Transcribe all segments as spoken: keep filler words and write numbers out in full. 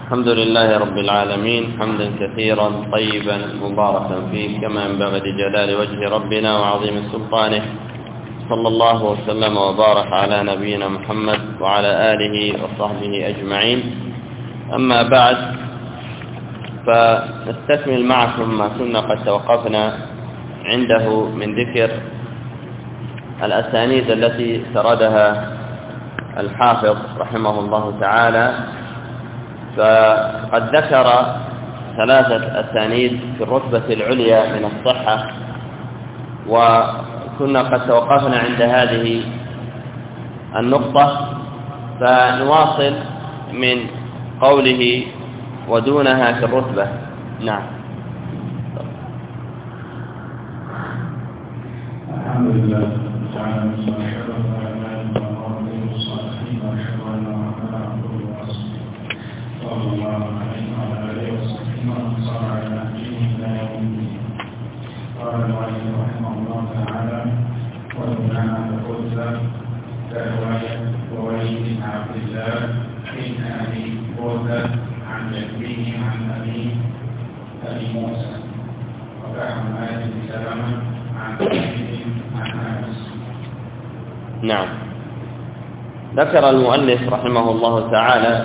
الحمد لله رب العالمين حمدا كثيرا طيبا مباركا فيه كما ينبغي لجلال وجه ربنا وعظيم سلطانه، صلى الله وسلم وبارك على نبينا محمد وعلى آله وصحبه أجمعين. أما بعد، فنستكمل معكم ما كنا قد توقفنا عنده من ذكر الأسانيد التي سردها الحافظ رحمه الله تعالى. فقد ذكر ثلاثة أسانيد في الرتبة العليا من الصحة، وكنا قد توقفنا عند هذه النقطة، فنواصل من قوله ودونها في الرتبة. نعم. الحمد لله تعالى صلى الله عليه وعلى آله وصحبه ومن صار على نهجه إلى يوم الدين. قال المؤلف رحمه الله تعالى: ودونها الرتبة كرواية رويد بن عبد الله بن أبي بردة عن جده عن أبي أبي موسى، وكحماد بن سلمة عن أبيه عن أنس. نعم. ذكر المؤلف رحمه الله تعالى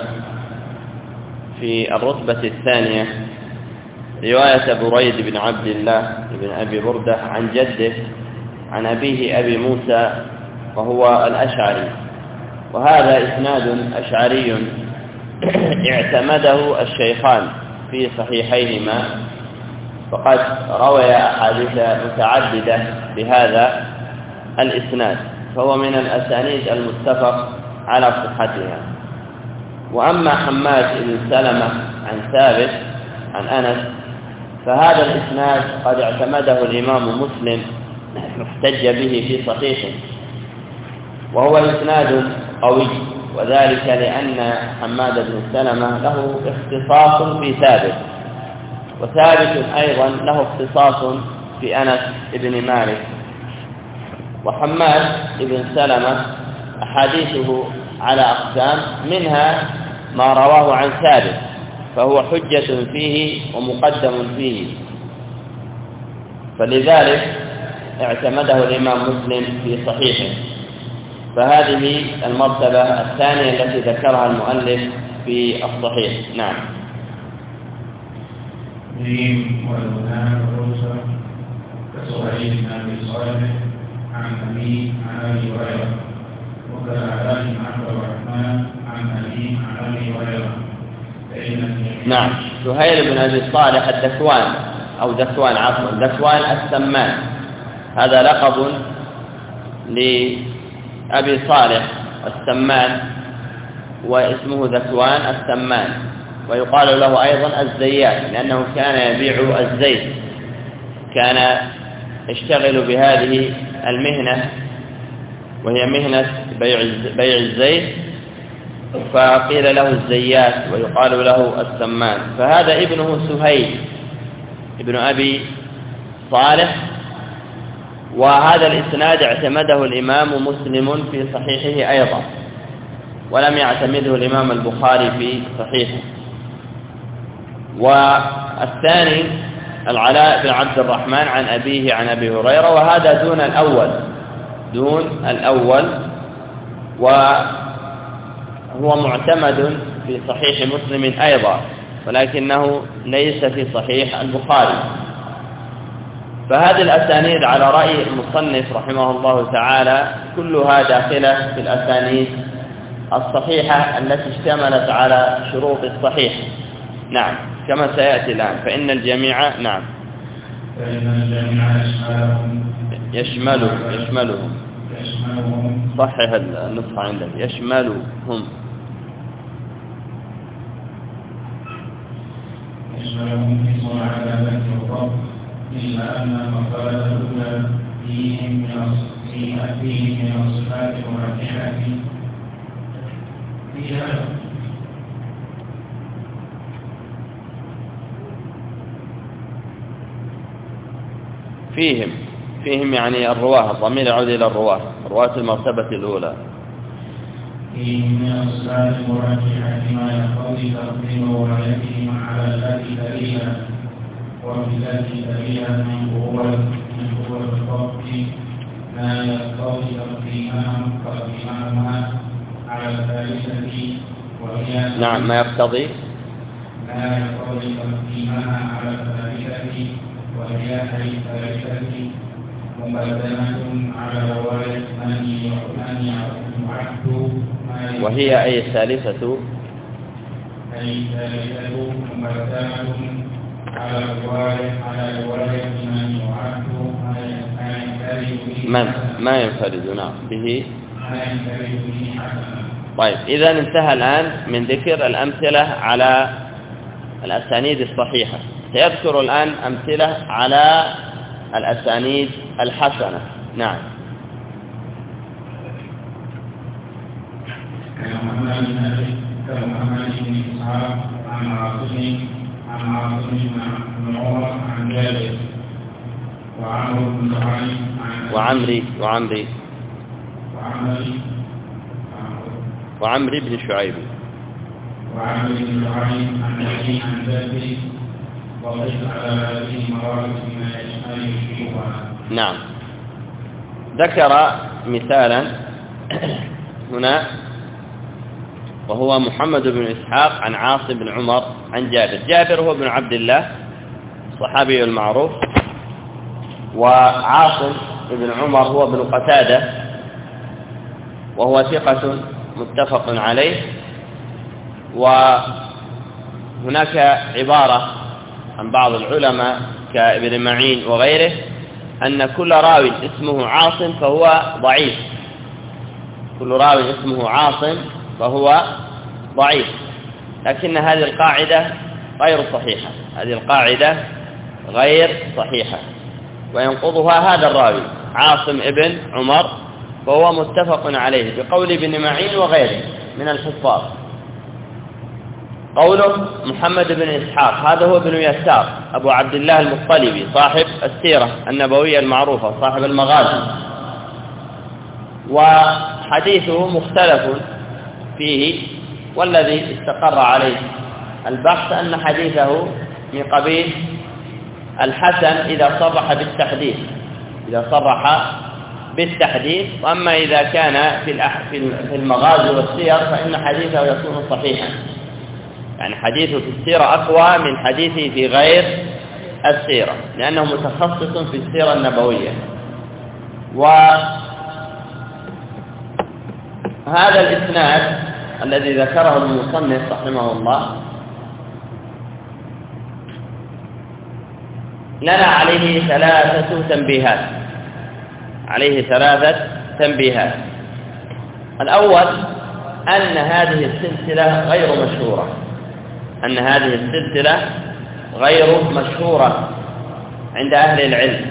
في الرتبة الثانية رواية بريد بن عبد الله بن أبي بردة عن جده عن أبيه أبي موسى وهو الأشعري، وهذا إسناد أشعري اعتمده الشيخان في صحيحيهما، فقد روي أحاديث متعددة بهذا الإسناد، فهو من الأسانيد المتفق على صحتها. وأما حماد بن سلمة عن ثابت عن أنس فهذا الإسناد قد اعتمده الإمام مسلم واحتج به في صحيحه، وهو إسناد قوي، وذلك لأن حماد بن سلمة له اختصاص في ثابت، وثابت أيضا له اختصاص في أنس بن مالك. وحماد بن سلمة أحاديثه على أقسام، منها ما رواه عن ثابت فهو حجة فيه ومقدم فيه، فلذلك اعتمده الإمام مسلم في صحيحه. فهذه المرتبة الثانية التي ذكرها المؤلف في الصحيح. نعم. ميم والمنام الرسل كسهيل بن أبي صالح عن أبي عن أبي هريرة، وكالعلاء بن عبد الرحمن عن أبي عن أبي هريرة. نعم. سهيل بن أبي صالح الذكوان أو ذكوان عفوا ذكوان السمان، هذا لقب لأبي صالح السمان، واسمه ذكوان السمان، ويقال له أيضا الزيات لأنه كان يبيع الزيت، كان يشتغل بهذه المهنة وهي مهنة بيع بيع الزيت، فقيل له الزيات ويقال له السمان. فهذا ابنه سهيل ابن أبي صالح، وهذا الإسناد اعتمده الإمام مسلم في صحيحه أيضا، ولم يعتمده الإمام البخاري في صحيحه. والثاني العلاء بن عبد الرحمن عن أبيه عن أبي هريرة، وهذا دون الأول دون الأول وهو معتمد في صحيح مسلم أيضا، ولكنه ليس في صحيح البخاري. فهذه الأسانيد على رأي المصنف رحمه الله تعالى كلها داخلة في الأسانيد الصحيحة التي اشتملت على شروط الصحيح. نعم، كما سيأتي الآن. فإن الجميع نعم فإن الجميع يشملهم يشملهم يشملهم يشملهم صحح النصح عندك يشملهم يشملهم اسم العدالة والضبط، إلا أن المقالة الأولى فيهم من الصفات المرجحة فيها فيهم فيهم يعني الرواه، الضمير يعود إلى الرواه، رواة المرتبة الأولى. فيه من الصلاة المرجحة ما يقتضي تقديم روايتهم على التي تليها، وفي التي تليها من قوة من قوة الضبط ما يقتضي تقديمها على الثالثة وهي نعم ما يقتضي ما يقتضي تقديمها على الثالثة وهي الثالثة مقدمة على رواية من يعد وهي أي الثالثة أي الثالثة مقدمة على رواية على رواية من يعد من ما ينفرد نعم به. ما ينفرد به حسنا. طيب إذا انتهى الآن من ذكر الأمثلة على الأسانيد الصحيحة، سيذكر الآن أمثلة على الأسانيد الحسنة. نعم. كمحمد بن إسحاق عن عاصم عن عاصم بن عمر عن جابر وعمرو بن شعيب عن وعمري وعمري وعمري وعمري بن شعيب وعمرو بن شعيب عن أبي عن جابر وقف على هذه المراتب ما يشبهها. نعم. ذكر مثالا هنا وهو محمد بن إسحاق عن عاصم بن عمر عن جابر. جابر هو ابن عبد الله الصحابي المعروف، وعاصم بن عمر هو ابن قتادة وهو ثقة متفق عليه. وهناك عبارة عن بعض العلماء كابن معين وغيره أن كل راوي اسمه عاصم فهو ضعيف، كل راوي اسمه عاصم فهو ضعيف، لكن هذه القاعدة غير صحيحة، هذه القاعدة غير صحيحة، وينقضها هذا الراوي عاصم ابن عمر فهو متفق عليه بقول ابن معين وغيره من الحفاظ. قوله محمد بن إسحاق هذا هو ابن يسار أبو عبد الله المطلبي صاحب السيرة النبوية المعروفة صاحب المغازي، وحديثه مختلف فيه، والذي استقر عليه البحث أن حديثه من قبيل الحسن إذا صرح بالتحديث، إذا صرح بالتحديث، وأما إذا كان في المغازي والسير فإن حديثه يكون صحيحا، يعني حديثه في السيرة أقوى من حديثه في غير السيرة لأنه متخصص في السيرة النبوية. وهذا الإسناد الذي ذكره المصنف رحمه الله لنا عليه ثلاثة تنبيهات، عليه ثلاثة تنبيهات. الأول أن هذه السلسلة غير مشهورة، أن هذه السلسلة غير مشهورة عند أهل العلم،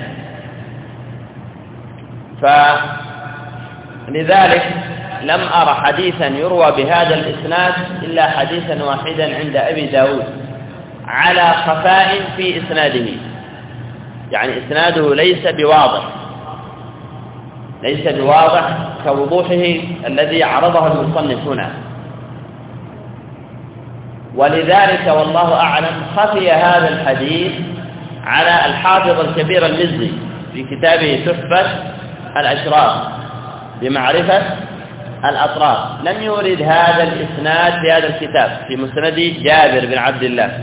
فلذلك لم أرى حديثا يروى بهذا الإسناد إلا حديثا واحدا عند أبي داود على خفاء في إسناده، يعني إسناده ليس بواضح، ليس بواضح كوضوحه الذي عرضه المصنف هنا، ولذلك والله أعلم خفي هذا الحديث على الحافظ الكبير المزي في كتابه تحفة الأشراف بمعرفة الأطراف، لم يورد هذا الإسناد في هذا الكتاب في مسند جابر بن عبد الله.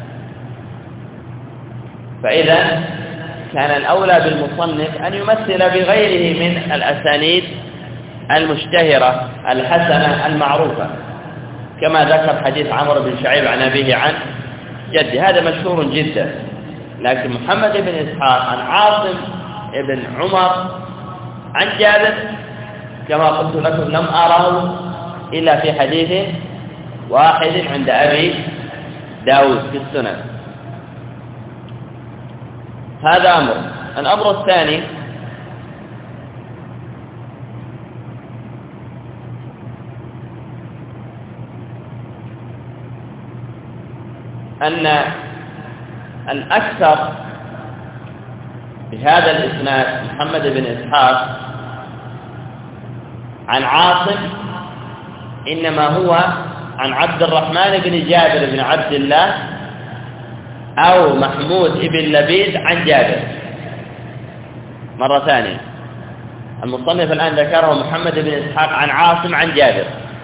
فإذا كان الأولى بالمصنف أن يمثل بغيره من الأسانيد المشتهرة الحسنة المعروفة، كما ذكر حديث عمرو بن شعيب عن أبيه عن جده، هذا مشهور جدا. لكن محمد بن إسحاق عن عاصم بن عمر عن جابر كما قلت لكم لم أراه إلا في حديث واحد عند أبي داود في السنن. هذا أمر. الأمر الثاني أن الأكثر بهذا الإسناد محمد بن إسحاق عن عاصم إنما هو عن عبد الرحمن بن جابر بن عبد الله أو محمود بن لبيد عن جابر. مرة ثانية، المصنف الآن ذكره محمد بن إسحاق عن عاصم عن جابر،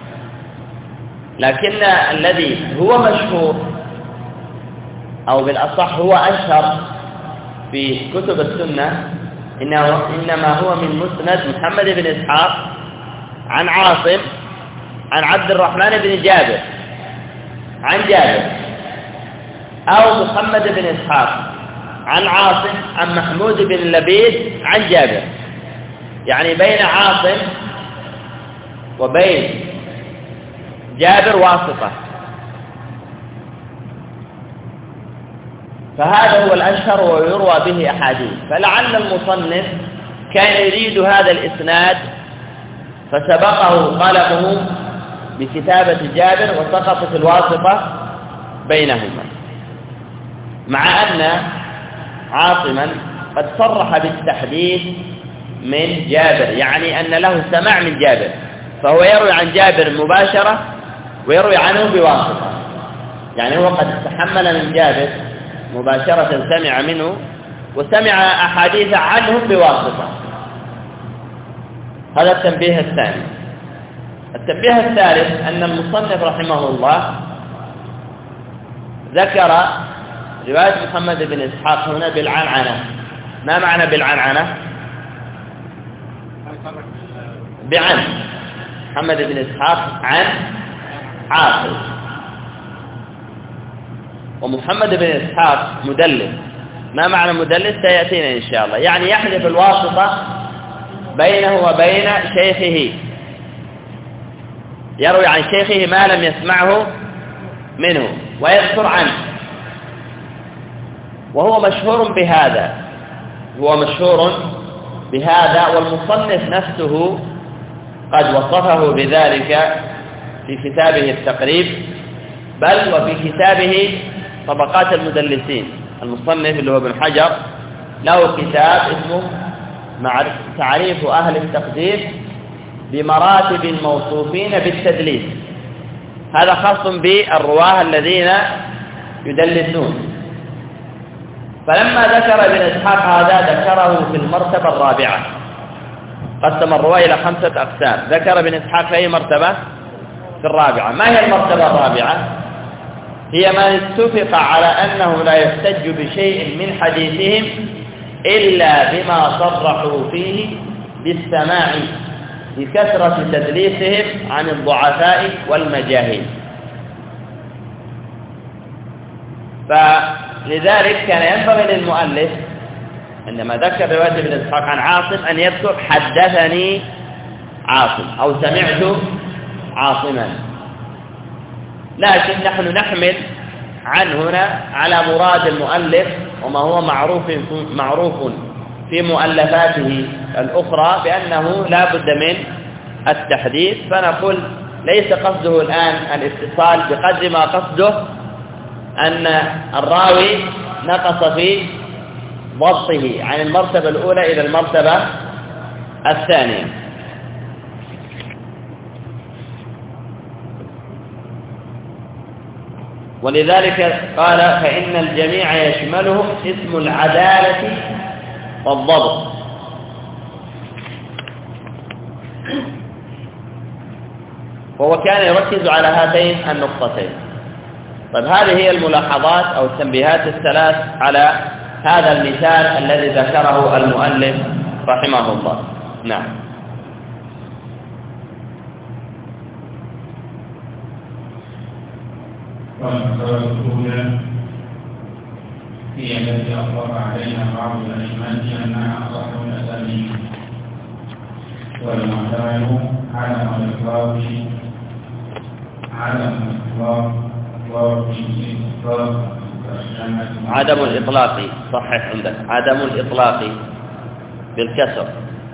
لكن الذي هو مشهور أو بالأصح هو أشهر في كتب السنة إنه إنما هو من مسند محمد بن إسحاق عن عاصم عن عبد الرحمن بن جابر عن جابر، أو محمد بن إسحاق عن عاصم عن محمود بن لبيد عن جابر. يعني بين عاصم وبين جابر واسطة، فهذا هو الأشهر ويروى به أحاديث. فلعل المصنف كان يريد هذا الإسناد فسبقه قلمه بكتابة جابر وسقطت الواسطة بينهما، مع أن عاصما قد صرح بالتحديث من جابر، يعني أن له سماع من جابر، فهو يروي عن جابر مباشرة ويروي عنه بواسطة، يعني هو قد تحمل من جابر مباشرة سمع منه وسمع أحاديث عنه بواسطة. هذا التنبيه الثاني. التنبيه الثالث أن المصنف رحمه الله ذكر رواية محمد بن إسحاق هنا بالعنعنة. ما معنى بالعنعنة؟ بعن محمد بن إسحاق عن عاصم، ومحمد بن إسحاق مدلس. ما معنى مدلس؟ سيأتينا إن شاء الله. يعني يحذف الواسطة بينه وبين شيخه، يروي عن شيخه ما لم يسمعه منه ويذكر عنه، وهو مشهور بهذا، هو مشهور بهذا والمصنف نفسه قد وصفه بذلك في كتابه التقريب، بل وفي كتابه طبقات المدلسين. المصنف اللي هو ابن حجر له كتاب اسمه تعريف أهل التقدير بمراتب الموصوفين بالتدليس، هذا خاص بالرواه الذين يدلسون. فلما ذكر ابن إسحاق هذا ذكره في المرتبة الرابعة، قسم الرواه إلى خمسة أقسام، ذكر ابن إسحاق في أي مرتبة؟ في الرابعة. ما هي المرتبة الرابعة؟ هي ما اتفق على أنه لا يحتج بشيء من حديثهم إلا بما صرحوا فيه بالسماع بكثرة تدليسهم عن الضعفاء والمجاهيل. فلذلك كان ينبغي للمؤلف عندما ذكر رواية ابن إسحاق عن عاصم أن يذكر حدثني عاصم أو سمعت عاصما، لكن نحن نحمل عن هنا على مراد المؤلف وما هو معروف معروف في مؤلفاته الأخرى بأنه لا بد من التحديث، فنقول ليس قصده الآن الاتصال بقدر ما قصده أن الراوي نقص في ضبطه عن المرتبة الأولى إلى المرتبة الثانية. ولذلك قال فإن الجميع يشملهم اسم العدالة والضبط. وهو كان يركز على هاتين النقطتين. طيب هذه هي الملاحظات أو التنبيهات الثلاث على هذا المثال الذي ذكره المؤلف رحمه الله. نعم. والمسألة الأولى هي التي أطلق عليها بعض الأئمة أنها أصح الأسانيد، والمعتمد عدم الإطلاق عدم الإطلاق عدم الإطلاق صحح عندك عدم الإطلاق بالكسر.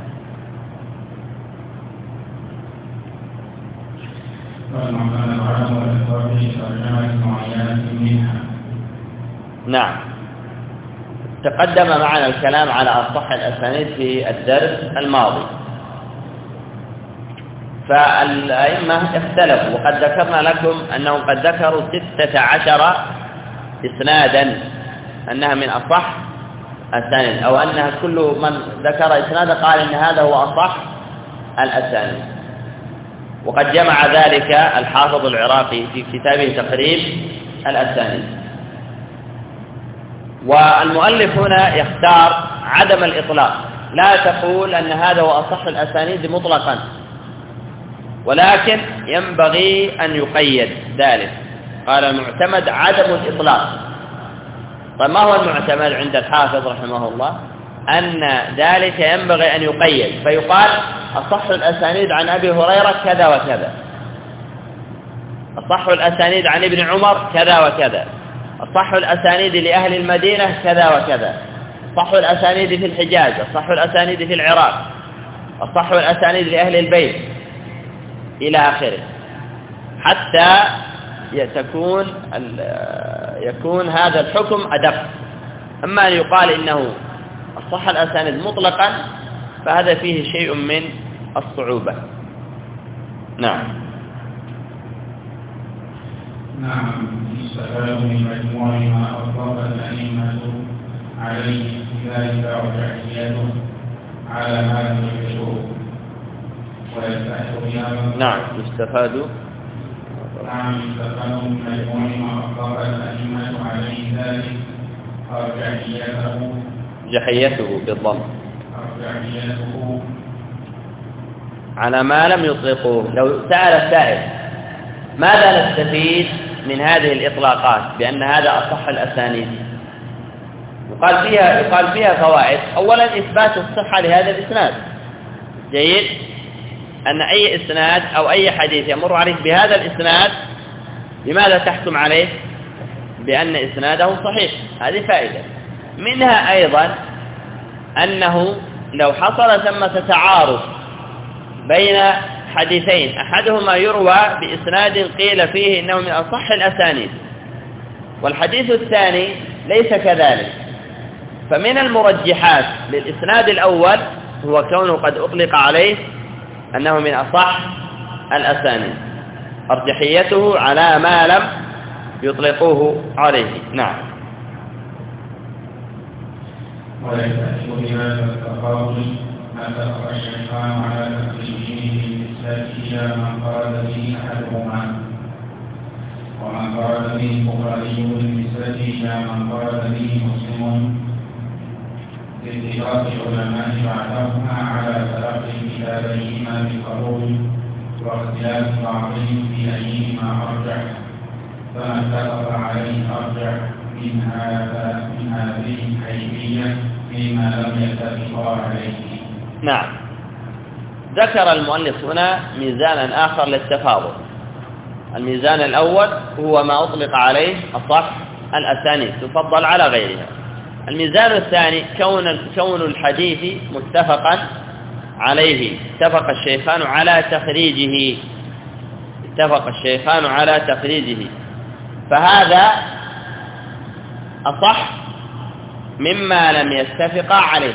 والمعتمد عدم الإطلاق ترجمة معينة منها. نعم، تقدم معنا الكلام على أصح الأسانيد في الدرس الماضي، فالأئمة اختلفوا، وقد ذكرنا لكم أنهم قد ذكروا ستة عشر إسنادا أنها من أصح الأسانيد، أو أنها كل من ذكر إسنادا قال إن هذا هو أصح الأسانيد. وقد جمع ذلك الحافظ العراقي في كتابه تقريب الأسانيد. والمؤلف هنا يختار عدم الإطلاق، لا تقول أن هذا هو أصح الأسانيد مطلقا، ولكن ينبغي أن يقيد ذلك. قال المعتمد عدم الإطلاق. طيب ما هو المعتمد عند الحافظ رحمه الله؟ أن ذلك ينبغي أن يقيد، فيقال أصح الأسانيد عن أبي هريرة كذا وكذا، أصح الأسانيد عن ابن عمر كذا وكذا، أصح الأسانيد لأهل المدينة كذا وكذا، أصح الأسانيد في الحجاز، أصح الأسانيد في العراق، أصح الأسانيد لأهل البيت، إلى آخره، حتى تكون يكون هذا الحكم أدق. أما أن يقال إنه أصح الأسانيد مطلقا فهذا فيه شيء من الصعوبة. نعم. نعم. يستفاد من مجموع ما أطلق الأئمة عليه في ذلك وتحياته على هذه الشروط ويستحق بها. نعم. يستفاد نعم يستفاد من مجموع ما أطلق الأئمة عليه ذلك أرجحيته جحيته بالضم أرجحيته على ما لم يطلقوه. لو سأل السائل ماذا نستفيد من هذه الإطلاقات بأن هذا أصح الأسانيد؟ يقال فيها يقال فيها فوائد. أولا إثبات الصحة لهذا الإسناد. جيد أن أي إسناد أو أي حديث يمر عليك بهذا الإسناد لماذا تحكم عليه بأن إسناده صحيح؟ هذه فائدة. منها أيضا أنه لو حصل ثمة تعارض بين حديثين أحدهما يروى بإسناد قيل فيه إنه من أصح الأسانيد والحديث الثاني ليس كذلك، فمن المرجحات للإسناد الأول هو كونه قد أطلق عليه أنه من أصح الأسانيد، أرجحيته على ما لم يطلقوه عليه. نعم. ويستحق بهذا التفاضل ما اتفق الشيخان على تقريبه بالنسبة إلى من قال به أحدهما، ومن قال به البخاري بالنسبة إلى من قال به مسلم، باتفاق العلماء بعدهما على تلقي كتابيهما بالقبول واختلاف بعضهم في أيهما أرجح، فما اتفق عليه أرجح من هذا من هذه الكيفية فيما لم يتفقا عليه. نعم. ذكر المؤلف هنا ميزانا آخر للتفاضل. الميزان الأول هو ما أطلق عليه أصح الأسانيد تفضل على غيرها. الميزان الثاني كون كون الحديث متفقا عليه، اتفق الشيخان على تخريجه اتفق الشيخان على تخريجه فهذا أصح مما لم يتفق عليه،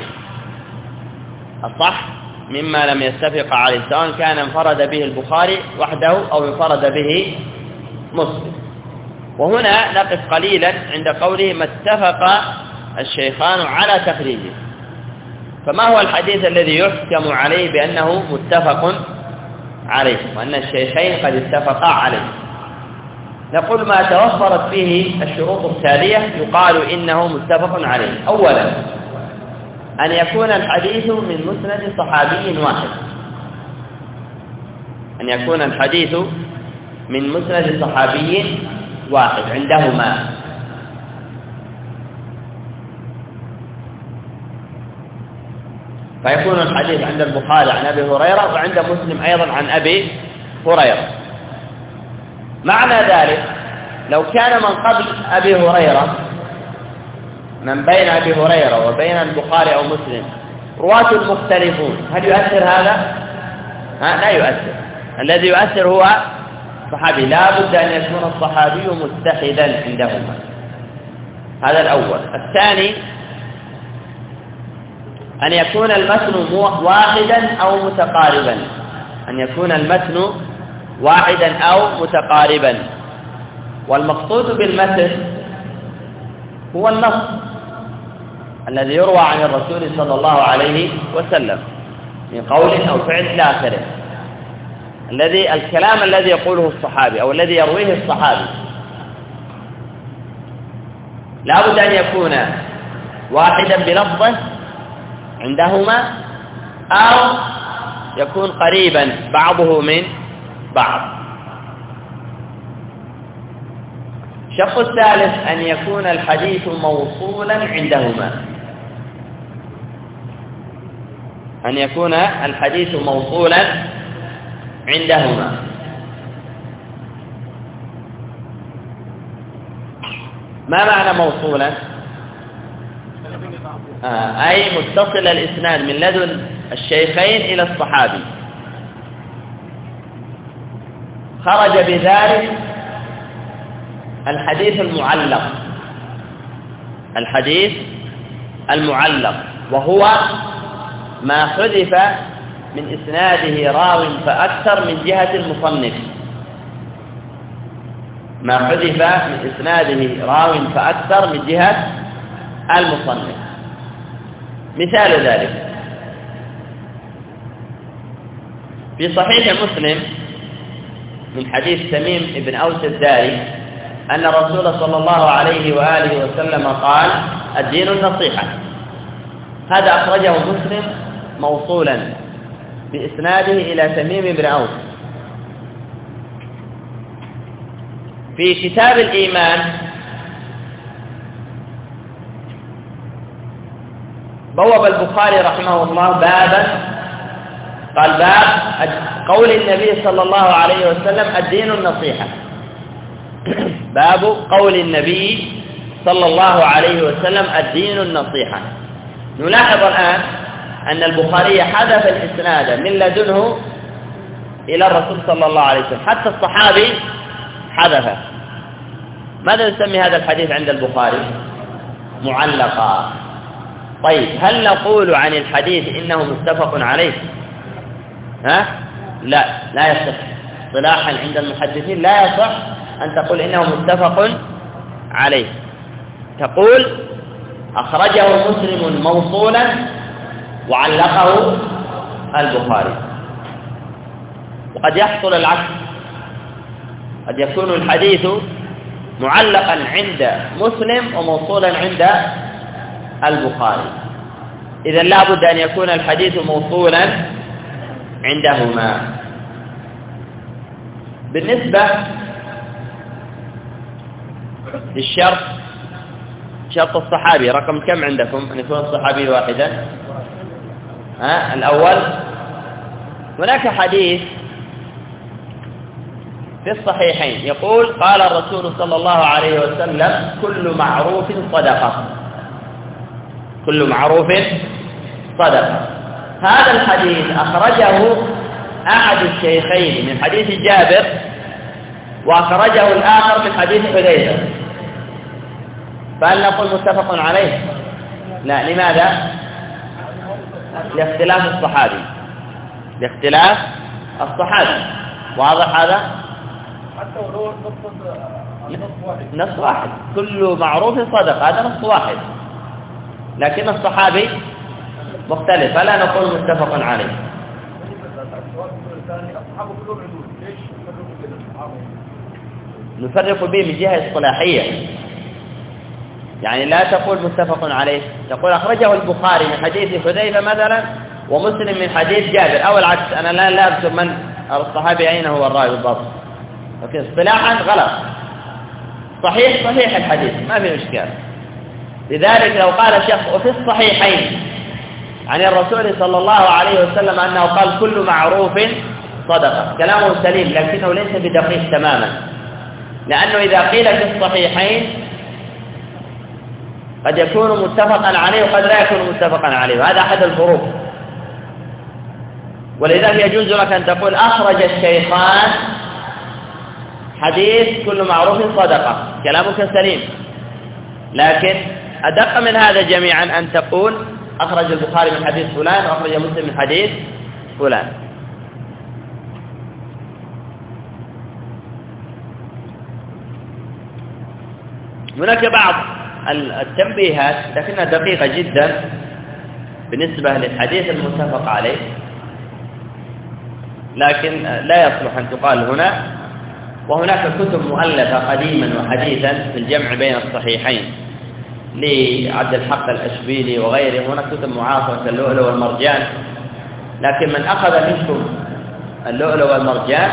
أصح مما لم يتفق عليه، سواء كان انفرد به البخاري وحده أو انفرد به مسلم. وهنا نقف قليلا عند قوله ما اتفق الشيخان على تخريجه. فما هو الحديث الذي يحكم عليه بأنه متفق عليه وأن الشيخين قد اتفقا عليه؟ نقول ما توفرت فيه الشروط التالية يقال إنه متفق عليه. أولا أن يكون الحديث من مسند صحابي واحد، أن يكون الحديث من مسند صحابي واحد عندهما. فيكون الحديث عند البخاري عن أبي هريرة وعند مسلم أيضا عن أبي هريرة. معنى ذلك لو كان من قبل أبي هريرة، من بين أبي هريرة وبين البخاري أو مسلم رواة مختلفون، هل يؤثر هذا؟ ها؟ لا يؤثر. الذي يؤثر هو صحابي، لا بد أن يكون الصحابي متحدا عندهما. هذا الأول. الثاني أن يكون المتن واحدا أو متقاربا، أن يكون المتن واحدا أو متقاربا، والمقصود بالمتن هو النص الذي يروى عن الرسول صلى الله عليه وسلم من قول أو فعل إلى آخره، الذي الكلام الذي يقوله الصحابي أو الذي يرويه الصحابي لا بد أن يكون واحدا بلفظه عندهما أو يكون قريبا بعضه من بعض. الشق الثالث أن يكون الحديث موصولا عندهما، أن يكون الحديث موصولا عندهما. ما معنى موصولا؟ آه أي متصل الإسناد من لدن الشيخين إلى الصحابي، خرج بذلك الحديث المعلق، الحديث المعلق وهو ما حذف من إسناده راو فأكثر من جهة المصنف، ما حذف من إسناده راو فأكثر من جهة المصنف. مثال ذلك في صحيح مسلم من حديث تميم بن أوس الداري أن الرسول صلى الله عليه وآله وسلم قال: الدين النصيحة. هذا أخرجه مسلم موصولا بإسناده إلى تميم بن أوس. في كتاب الإيمان بوب البخاري رحمه الله بابا، قال: باب قول النبي صلى الله عليه وسلم الدين النصيحة. باب قول النبي صلى الله عليه وسلم الدين النصيحة. نلاحظ الآن أن البخاري حذف الإسناد من لدنه إلى الرسول صلى الله عليه وسلم، حتى الصحابي حذفه. ماذا نسمي هذا الحديث عند البخاري؟ معلقا. طيب، هل نقول عن الحديث إنه متفق عليه؟ ها؟ لا، لا يصح اصطلاحا عند المحدثين، لا يصح أن تقول إنه متفق عليه. تقول أخرجه مسلم موصولا وعلقه البخاري. وقد يحصل العكس، قد يكون الحديث معلقا عند مسلم وموصولا عند البخاري. إذن لا بد أن يكون الحديث موصولا عندهما. بالنسبة للشرط، شرط الصحابي رقم كم عندكم أن يكون الصحابي واحدا؟ ها؟ الأول، هناك حديث في الصحيحين يقول: قال الرسول صلى الله عليه وسلم: كل معروف صدقة، كل معروف صدقة. هذا الحديث أخرجه أحد الشيخين من حديث جابر، وأخرجه الآخر من حديث حذيفة، فهل نقول متفق عليه؟ لا. لماذا؟ لاختلاف الصحابي، لاختلاف الصحابي. واضح هذا؟ حتى ولو نص واحد، نص واحد، كل معروف صدقة، هذا نص واحد، لكن الصحابي مختلف، فلا نقول متفق عليه. نفرق به من جهة اصطلاحية، يعني لا تقول متفق عليه، تقول أخرجه البخاري من حديث حذيفة مثلا ومسلم من حديث جابر، أو العكس. أنا لا لا أذكر من الصحابي أين هو الراوي بالضبط، لكن اصطلاحا غلط. صحيح صحيح الحديث، ما في إشكال. لذلك لو قال شخص وفي الصحيحين عن الرسول صلى الله عليه وسلم أنه قال: كل معروف صدقة، كلامه سليم، لكنه ليس بدقيق تماما، لأنه إذا قيل في الصحيحين قد يكون متفقا عليه وقد لا يكون متفقا عليه، وهذا أحد الفروق. ولذلك يجوز لك أن تقول: أخرج الشيخان حديث كل معروف صدقة، كلامك سليم، لكن أدق من هذا جميعا أن تقول: أخرج البخاري من حديث فلان وأخرج مسلم من حديث فلان. هناك بعض التنبيهات لكنها دقيقة جدا بالنسبة للحديث المتفق عليه، لكن لا يصلح أن تقال هنا. وهناك كتب مؤلفة قديما وحديثا في الجمع بين الصحيحين لعبد الحق الأشبيلي وغيره، هناك كتب معاصرة اللؤلؤ والمرجان، لكن من أخذ منكم اللؤلؤ والمرجان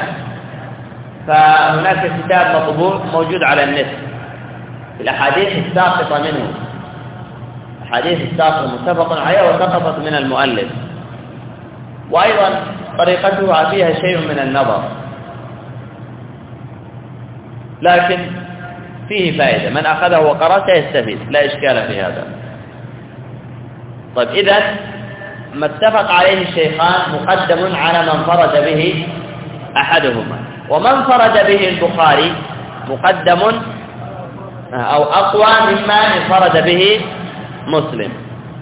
فهناك كتاب مطبوع موجود على النت الأحاديث الساقطة منه، أحاديث الساقطة متفق عليها وسقطت من المؤلف، وأيضا طريقتها فيها شيء من النظر، لكن فيه فائدة، من أخذه وقرأ سيستفيد، لا إشكال في هذا. طيب إذن ما اتفق عليه الشيخان مقدم على من فرد به أحدهما، ومن فرد به البخاري مقدم أو أقوى مما انفرد به مسلم.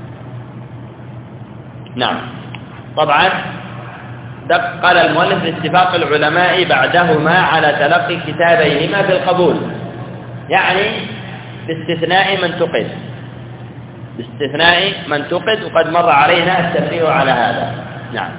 نعم. طبعا قال المؤلف لاتفاق العلماء بعدهما على تلقي كتابيهما بالقبول، يعني باستثناء من تقد، باستثناء من تقد، وقد مر علينا التنبيه على هذا. نعم.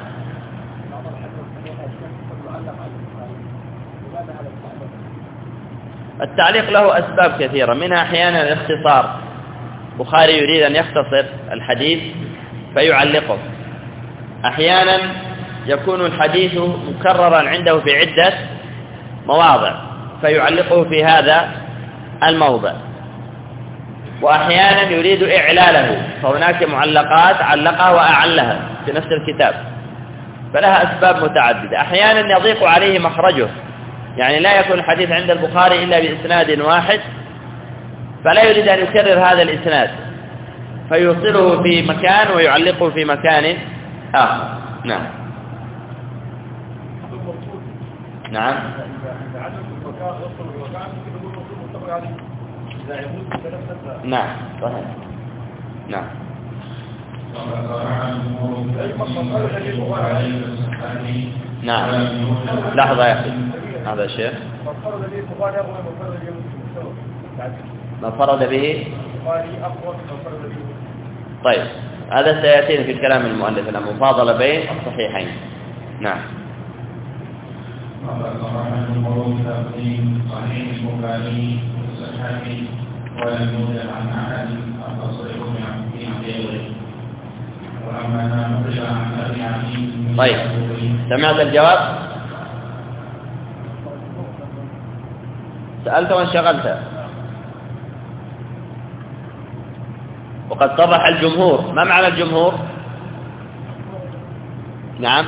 التعليق له أسباب كثيرة، منها أحيانا الاختصار، البخاري يريد أن يختصر الحديث فيعلقه، أحيانا يكون الحديث مكررا عنده في عدة مواضع فيعلقه في هذا الموضع، وأحيانا يريد إعلاله، فهناك معلقات علقها وأعلها في نفس الكتاب، فلها أسباب متعددة. أحيانا يضيق عليه مخرجه، يعني لا يكون الحديث عند البخاري إلا بإسناد واحد، فلا يريد أن يكرر هذا الإسناد فيوصله في مكان ويعلقه في مكان آخر. نعم. نعم. نعم صحيح. نعم. نعم. لحظة يا أخي، هذا الشيخ ما فرد به. طيب هذا سيأتينا في الكلام المؤلف، المفاضلة بين الصحيحين. نعم. طيب سمعت الجواب؟ سألت وانشغلت، وقد صرح الجمهور. ما معنى الجمهور؟ نعم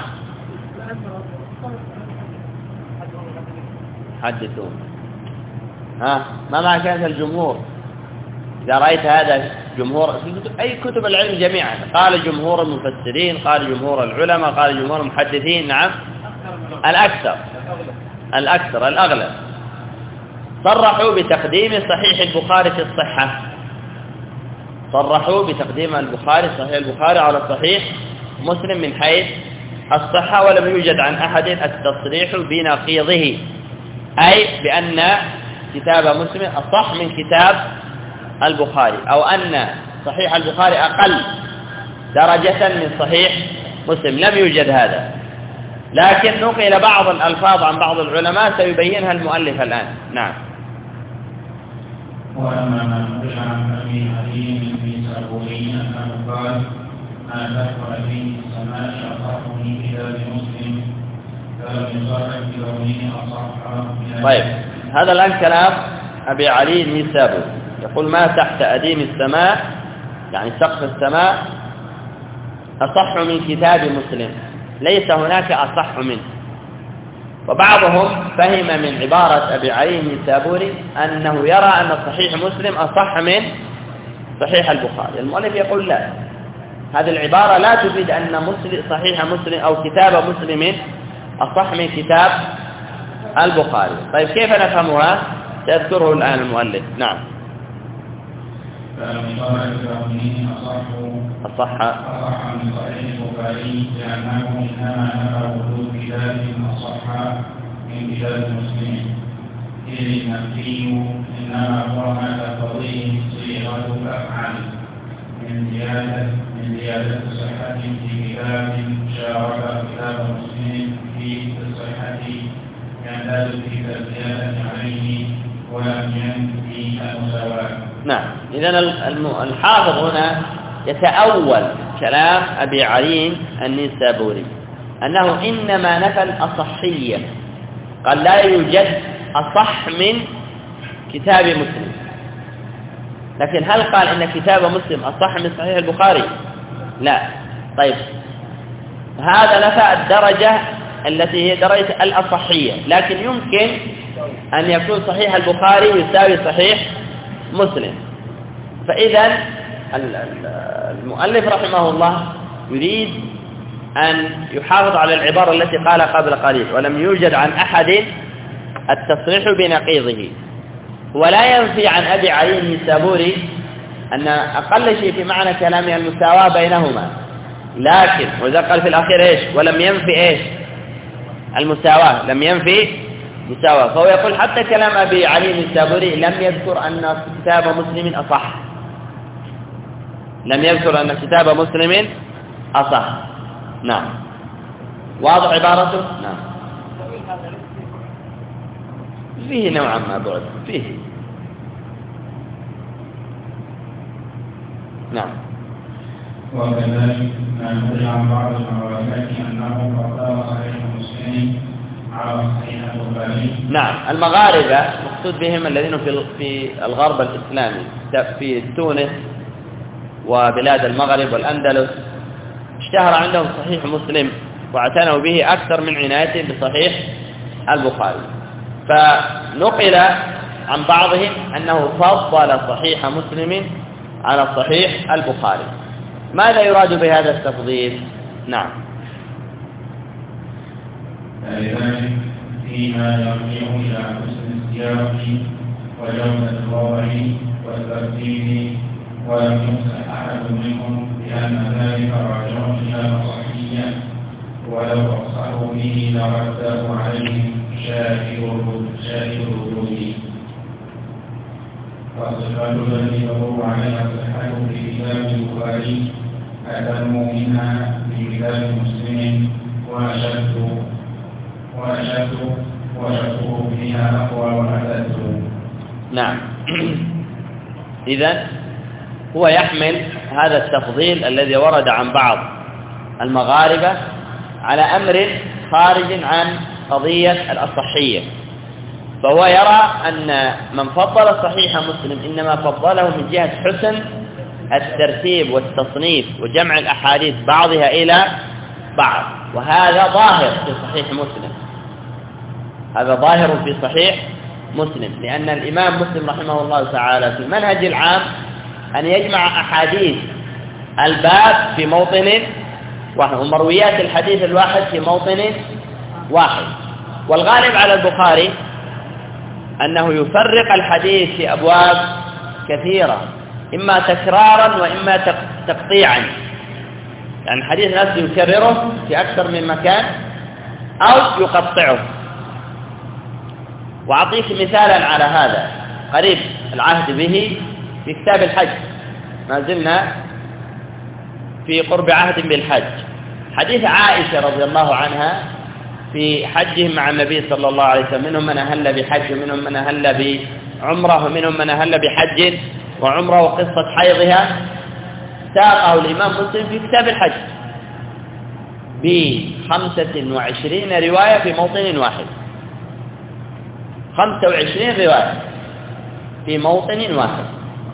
حدثوا. ها ما معنى كلمة الجمهور؟ إذا رأيت هذا جمهور أي كتب العلم جميعا، قال جمهور المفسرين، قال جمهور العلماء، قال جمهور المحدثين. نعم الأكثر الأكثر الأغلب صرحوا بتقديم صحيح البخاري في الصحة، صرحوا بتقديم البخاري صحيح البخاري على صحيح مسلم من حيث الصحة، ولم يوجد عن أحد التصريح بنقيضه، أي بأن كتاب مسلم أصح من كتاب البخاري، أو أن صحيح البخاري أقل درجة من صحيح مسلم، لم يوجد هذا، لكن نقل بعض الألفاظ عن بعض العلماء سيبينها المؤلف الآن. نعم. وأما ما نقل عن أبي علي بن سابوري أنه قال ما ذكر فيه السماء أصح من كتاب مسلم فلم يصرح بكونه أصح. طيب هذا الآن كلام أبي علي بن سابوري، يقول ما تحت أديم السماء يعني سقف السماء أصح من كتاب مسلم، ليس هناك أصح منه. وبعضهم فهم من عبارة أبي علي بن سابوري أنه يرى أن صحيح مسلم أصح من صحيح البخاري. المؤلف يقول لا، هذه العبارة لا تفيد أن مسلم صحيح مسلم أو كتاب مسلم أصح من كتاب البخاري. طيب كيف نفهمها؟ سيذكره الآن المؤلف. نعم. أصح أصح من صحيح البخاري لأنه إنما نرى وجود كتاب أصح من كتاب مسلم، إذ النفي إنما قام تقتضيه صيغة أفعل من زيادة من زيادة صحة في كتاب شارك كتاب مسلم في الصحة يندرج في الزيادة عليه ولم ينفي المساواة. نعم. إذن الحافظ هنا يتأول كلام أبي علي النيسابوري أنه إنما نفى الأصحية، قال لا يوجد أصح من كتاب مسلم، لكن هل قال إن كتاب مسلم أصح من صحيح البخاري؟ لا. طيب هذا نفى الدرجة التي هي درجة الأصحية، لكن يمكن أن يكون صحيح البخاري يساوي صحيح مسلم. فإذا المؤلف رحمه الله يريد أن يحافظ على العبارة التي قال قبل قليل ولم يوجد عن أحد التصريح بنقيضه، ولا ينفي عن أبي علي النيسابوري أن أقل شيء في معنى كلامه المساواة بينهما، لكن وإذا قال في الأخير إيش ولم ينفي إيش المساواة، لم ينفي مساواة، فهو يقول حتى كلام أبي علي النيسابوري لم يذكر أن كتاب مسلم أصح، لم يذكر أن كتاب مسلم أصح. نعم. واضح عبارته؟ نعم. فيه نوعا ما بعد فيه. نعم. وكذلك نقول عن بعض المرويات أنه فضل صحيح مسلم على صحيح البخاري. نعم. المغاربة مقصود بهم الذين في في الغرب الإسلامي، في تونس وبلاد المغرب والأندلس، اشتهر عندهم صحيح مسلم واعتنوا به أكثر من عنايتهم بصحيح البخاري، فنقل عن بعضهم أنه فضل صحيح مسلم على صحيح البخاري. ماذا يراد بهذا التفضيل؟ نعم. لذلك فيما يرجع إلى حسن السياق وجودة الوضع والترتيب، ولم يمسك أحد منهم بأن ذلك راجع إلى الصحية، ولو أصحوا به لرده عليهم شاهد الوجود. فالصفات التي تدور عليها الصحة في كتاب البخاري أتم منها في كتاب مسلم وأشد وأشد وشكوه فيها أقوى وأشد. نعم. إذن هو يحمل هذا التفضيل الذي ورد عن بعض المغاربة على أمر خارج عن قضية الأصحية، فهو يرى أن من فضل صحيح مسلم إنما فضله من جهة حسن الترتيب والتصنيف وجمع الأحاديث بعضها إلى بعض، وهذا ظاهر في صحيح مسلم، هذا ظاهر في صحيح مسلم، لأن الإمام مسلم رحمه الله تعالى في المنهج العام أن يجمع أحاديث الباب في موطن واحد ومرويات الحديث الواحد في موطن واحد. والغالب على البخاري أنه يفرق الحديث في أبواب كثيرة، إما تكرارا وإما تقطيعا، يعني الحديث نفسه يكرره في أكثر من مكان أو يقطعه. وأعطيك مثالا على هذا قريب العهد به في كتاب الحج، ما زلنا في قرب عهد بالحج، حديث عائشة رضي الله عنها في حجهم مع النبي صلى الله عليه وسلم، منهم من أهل بحج ومنهم من أهل بعمرة ومنهم من أهل بحج وعمرة وقصة حيضها، ساقه الإمام مسلم في كتاب الحج بخمسة وعشرين رواية في موطن واحد، خمسة وعشرين رواية في موطن واحد.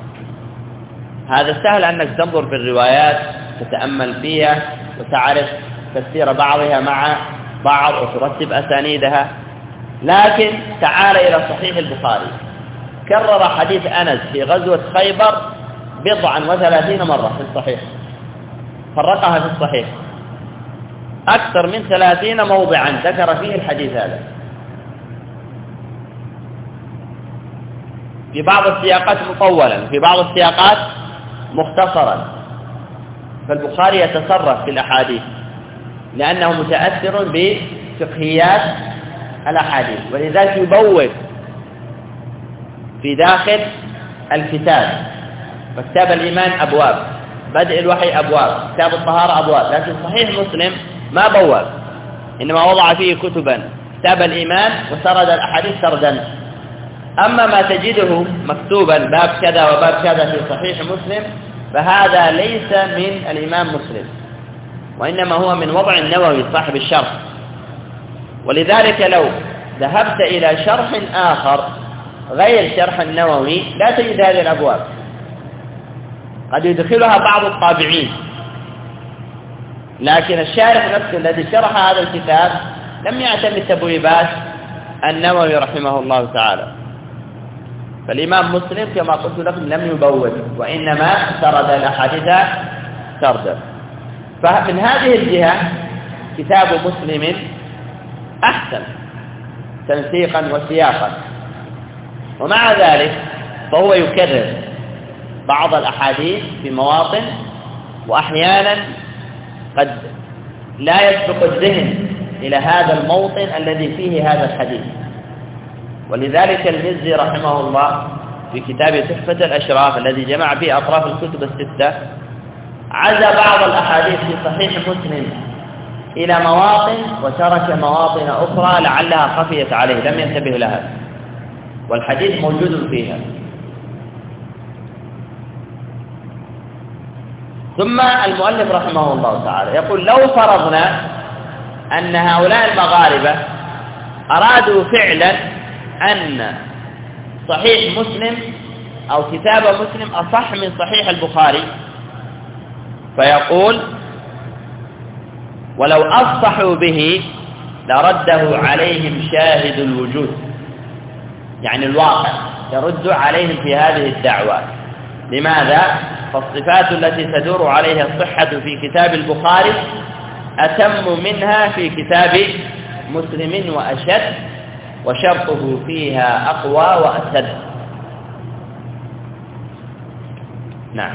هذا سهل أنك تنظر في الروايات تتأمل فيها وتعرف تفسير بعضها مع بعض وترتب أسانيدها، لكن تعال إلى صحيح البخاري، كرر حديث أنس في غزوة خيبر بضعا وثلاثين مرة في الصحيح، فرقها في الصحيح أكثر من ثلاثين موضعا ذكر فيه الحديث هذا، في بعض السياقات مطولا في بعض السياقات مختصرا. فالبخاري يتصرف في الأحاديث لأنه متأثر بفقهيات الأحاديث، ولذلك يبوب في داخل الكتاب. فكتاب الإيمان أبواب، بدء الوحي أبواب، كتاب الطهارة أبواب، لكن صحيح مسلم ما بواب، إنما وضع فيه كتبا، كتاب الإيمان وسرد الأحاديث سردا. أما ما تجده مكتوبا باب كذا وباب كذا في صحيح مسلم فهذا ليس من الإمام مسلم، وإنما هو من وضع النووي صاحب الشرح. ولذلك لو ذهبت إلى شرح آخر غير شرح النووي لا تجد هذه الأبواب، قد يدخلها بعض الطابعين، لكن الشارح نفسه الذي شرح هذا الكتاب لم يعتمد تبويبات النووي رحمه الله تعالى. فالإمام مسلم كما قلت لكم لم يبوب، وإنما سرد الأحاديث سردا. فمن هذه الجهة كتاب مسلم أحسن تنسيقا وسياقا، ومع ذلك فهو يكرر بعض الأحاديث في مواطن، وأحيانا قد لا يسبق الذهن إلى هذا الموطن الذي فيه هذا الحديث. ولذلك المزي رحمه الله في كتاب تحفة الأشراف الذي جمع فيه أطراف الكتب الستة عزى بعض الأحاديث في صحيح مسلم إلى مواطن وترك مواطن أخرى لعلها خفيت عليه لم ينتبه لها، والحديث موجود فيها. ثم المؤلف رحمه الله تعالى يقول: لو فرضنا أن هؤلاء المغاربة أرادوا فعلا أن صحيح مسلم أو كتاب مسلم أصح من صحيح البخاري، فيقول: ولو أصحوا به لرده عليهم شاهد الوجود، يعني الواقع يرد عليهم في هذه الدعوة. لماذا؟ فالصفات التي تدور عليها الصحة في كتاب البخاري أتم منها في كتاب مسلم وأشد، وشرطه فيها أقوى وأسد. نعم.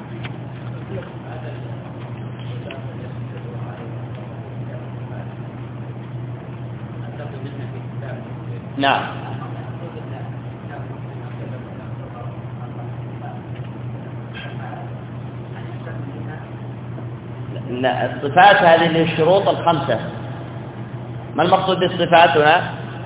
نعم. لا، الصفات هذه للشروط الخمسة. ما المقصود بالصفات هنا؟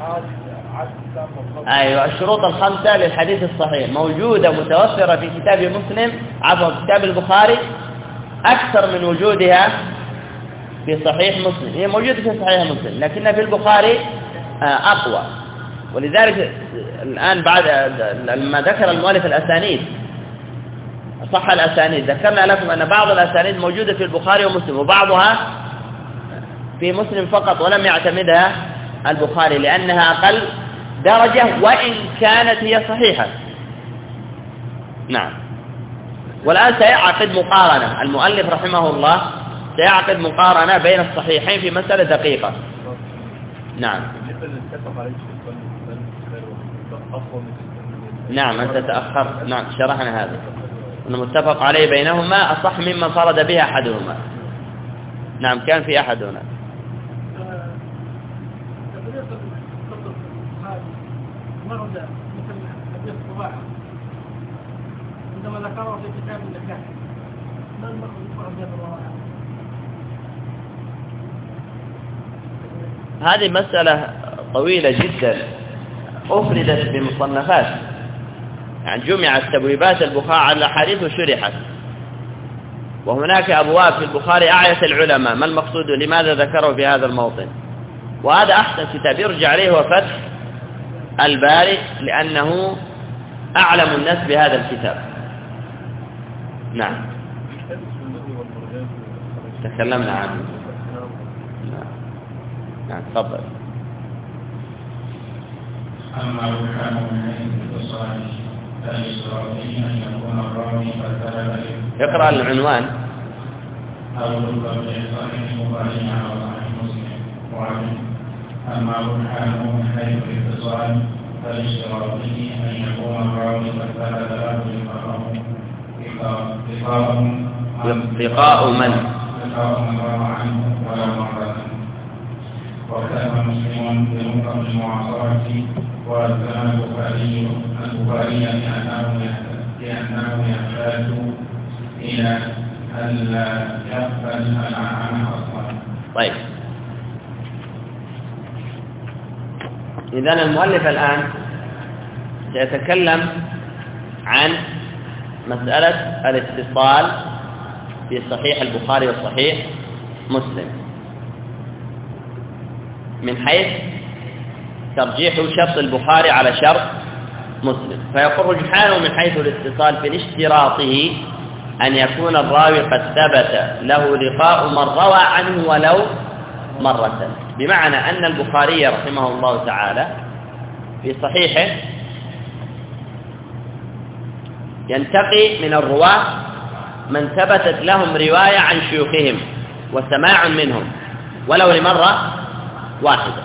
أيوة، الشروط الخمسة للحديث الصحيح موجودة متوفرة في كتاب مسلم عفوا كتاب البخاري أكثر من وجودها في صحيح مسلم. هي موجودة في صحيح مسلم لكنها في البخاري أقوى. ولذلك الآن بعد لما ذكر المؤلف الأسانيد صح الأسانيد، ذكرنا لكم أن بعض الأسانيد موجودة في البخاري ومسلم وبعضها في مسلم فقط ولم يعتمدها البخاري لأنها أقل درجة وإن كانت هي صحيحة. نعم. والآن سيعقد مقارنة المؤلف رحمه الله، سيعقد مقارنة بين الصحيحين في مسألة دقيقة. نعم. نعم أنت تأخرت. نعم شرحنا هذا أنه متفق عليه بينهما أصح مما فرد به أحدهما. نعم كان في أحد هنا. عندما ذكره في كتاب النكاح ما المقصود؟ هذه مسألة طويلة جدا أفردت بمصنفات، يعني جمعت تبويبات البخاري على الأحاديث وشرحت، وهناك أبواب في البخاري أعيت العلماء ما المقصود لماذا ذكره في هذا الموطن. وهذا أحسن كتاب يرجع عليه هو فتح الباري لأنه أعلم الناس بهذا الكتاب. نعم تكلمنا عنه. نعم نعم تفضل. أما الحكم من حيث التصالح فالإسرائيلي أن يكون الراوي قد ثبت. اقرأ العنوان. أو يطلق صحيح البخاري على صحيح مسلم. وعلم أما الحكم من حيث الاتصال فالإسرائيلي أن يكون الراوي قد ثبت له لقاء من لقاء من روى عنه ولو مرة. وكتب مسلم بمطلق المعاصرة وسلم البخاري البخاري لأنه لأنه يحتاج إلى ألا يقبل العام أصلا. طيب، إذن المؤلف الآن سيتكلم عن مسألة الاتصال في صحيح البخاري وصحيح مسلم من حيث ترجيح شرط البخاري على شرط مسلم. فيقول رجحانه من حيث الاتصال في اشتراطه أن يكون الراوي قد ثبت له لقاء من روى عنه ولو مرة، بمعنى أن البخاري رحمه الله تعالى في صحيحه ينتقي من الرواة من ثبتت لهم رواية عن شيوخهم وسماع منهم ولو لمرة واحدة،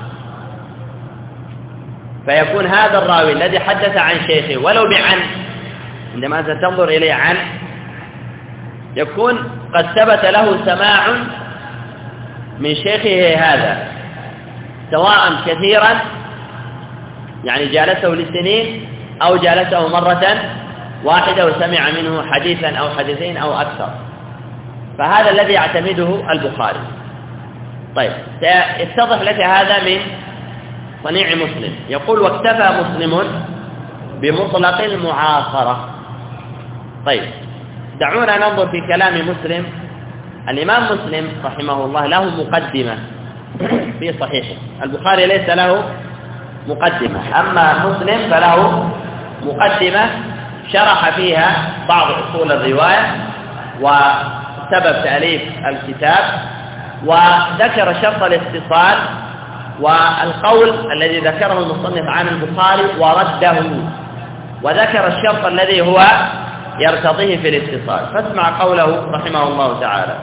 فيكون هذا الراوي الذي حدث عن شيخه ولو بعن، عندما تنظر إليه عن يكون قد ثبت له سماع من شيخه هذا، سواء كثيرا يعني جالسه لسنين أو جالسه مرة واحدة وسمع منه حديثا أو حديثين أو أكثر، فهذا الذي يعتمده البخاري. طيب، سيتضح لك هذا من صنيع مسلم. يقول واكتفى مسلم بمطلق المعاصرة. طيب، دعونا ننظر في كلام مسلم. الإمام مسلم رحمه الله له مقدمة في صحيحه، البخاري ليس له مقدمة، أما مسلم فله مقدمة شرح فيها بعض أصول الرواية وسبب تأليف الكتاب، وذكر شرط الاتصال والقول الذي ذكره المصنف عن البخاري ورده، وذكر الشرط الذي هو يرتضيه في الاتصال. فاسمع قوله رحمه الله تعالى.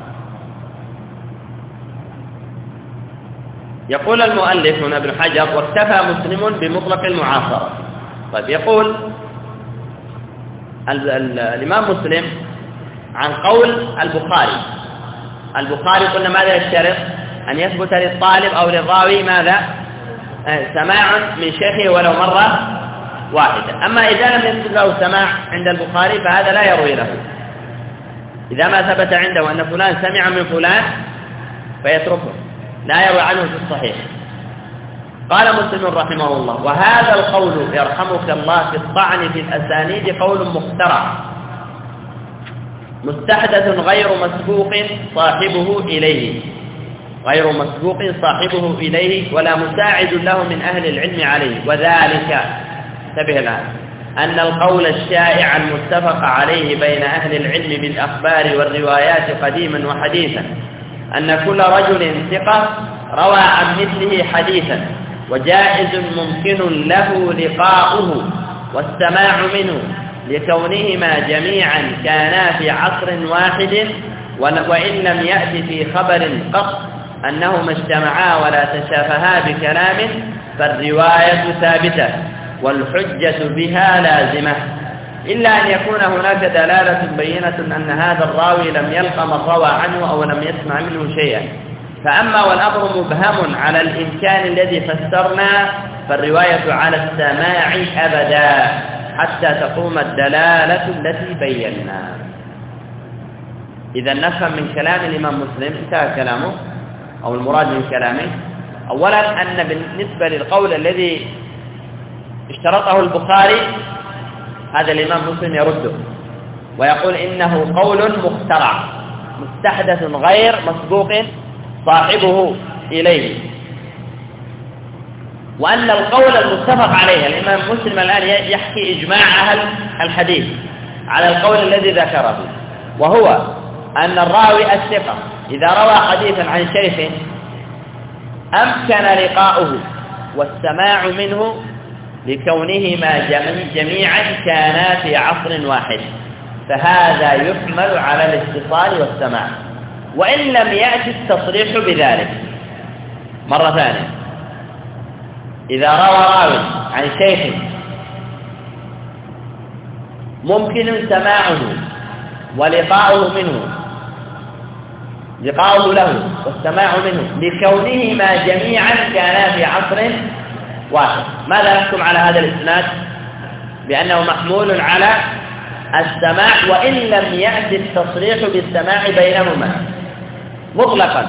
يقول المؤلف هنا ابن حجر واكتفى مسلم بمطلق المعاصرة. طيب، يقول الإمام مسلم عن قول البخاري. البخاري قلنا ماذا يشترط؟ أن يثبت للطالب أو للراوي ماذا؟ سماع من شيخه ولو مرة واحدة. أما إذا لم يثبت له سماع عند البخاري فهذا لا يروي له. إذا ما ثبت عنده أن فلان سمع من فلان فيتركه، لا يروي عنه في الصحيح. قال مسلم رحمه الله وهذا القول يرحمك الله في الطعن في الأسانيد قول مخترع مستحدث غير مسبوق صاحبه إليه غير مسبوق صاحبه إليه ولا مساعد له من أهل العلم عليه. وذلك انتبه الآن أن القول الشائع المتفق عليه بين أهل العلم بالأخبار والروايات قديما وحديثا أن كل رجل ثقة روى عن مثله حديثا وجائز ممكن له لقاؤه والسماع منه لكونهما جميعا كانا في عصر واحد وإن لم يأتي في خبر قط أنهما اجتمعا ولا تشافها بكلام فالرواية ثابتة والحجة بها لازمة إلا أن يكون هناك دلالة بينة أن هذا الراوي لم يلق من روى عنه أو لم يسمع منه شيئا. فأما والأمر مبهم على الإمكان الذي فسرنا فالرواية على السماع أبدا حتى تقوم الدلالة التي بينا. إذا نفهم من كلام الإمام مسلم انتهى كلامه أو المراد من كلامه أولا أن بالنسبة للقول الذي اشترطه البخاري هذا الإمام مسلم يرده ويقول إنه قول مخترع مستحدث غير مسبوق صاحبه إليه، وأن القول المتفق عليه الإمام مسلم الآن يحكي إجماع أهل الحديث على القول الذي ذكره، وهو أن الراوي الثقة إذا روى حديثا عن شيخ أمكن لقاؤه والسماع منه لكونهما جميعا كانا في عصر واحد فهذا يحمل على الاتصال والسماع وإن لم يأتي التصريح بذلك. مرة ثانية، إذا روى راوي عن شيخ ممكن سماعه ولقاؤه منه لقاؤه له والسماع منه لكونهما جميعا كانا في عصر واحد. ماذا نحكم على هذا الإسناد؟ بأنه محمول على السماع وإن لم يأتي التصريح بالسماع بينهما مطلقا.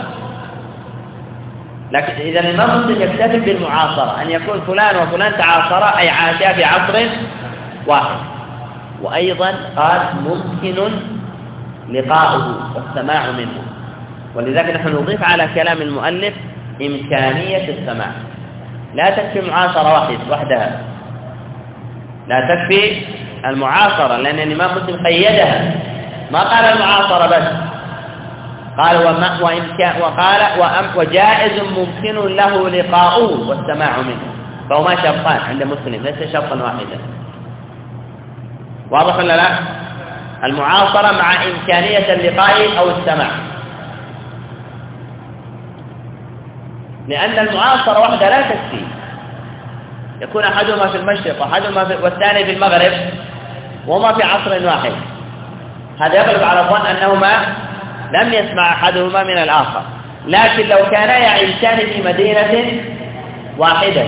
لكن إذا الإمام مسلم يكتفي بالمعاصرة، أن يكون فلان وفلان تعاصرا أي عاشا في عصر واحد. وأيضا قال ممكن لقاؤه والسماع منه، ولذلك نحن نضيف على كلام المؤلف إمكانية السماع. لا تكفي المعاصرة واحد وحدها، لا تكفي المعاصرة، لأن الإمام مسلم قيدها، ما قال المعاصرة بس، قال وما وإمكان وقال وجائز ممكن له لقاؤه والسماع منه، فهما شرطان عند مسلم ليس شرطا واحدا. واضح ولا لا؟ المعاصرة مع إمكانية اللقاء أو السماع، لأن المعاصرة وحدها لا تكفي، يكون أحدهما في المشرق وأحدهما في والثاني في المغرب وهما في عصر واحد، هذا يغلب على الظن أنهما لم يسمع أحدهما من الآخر. لكن لو كانا يعيشان في مدينة واحدة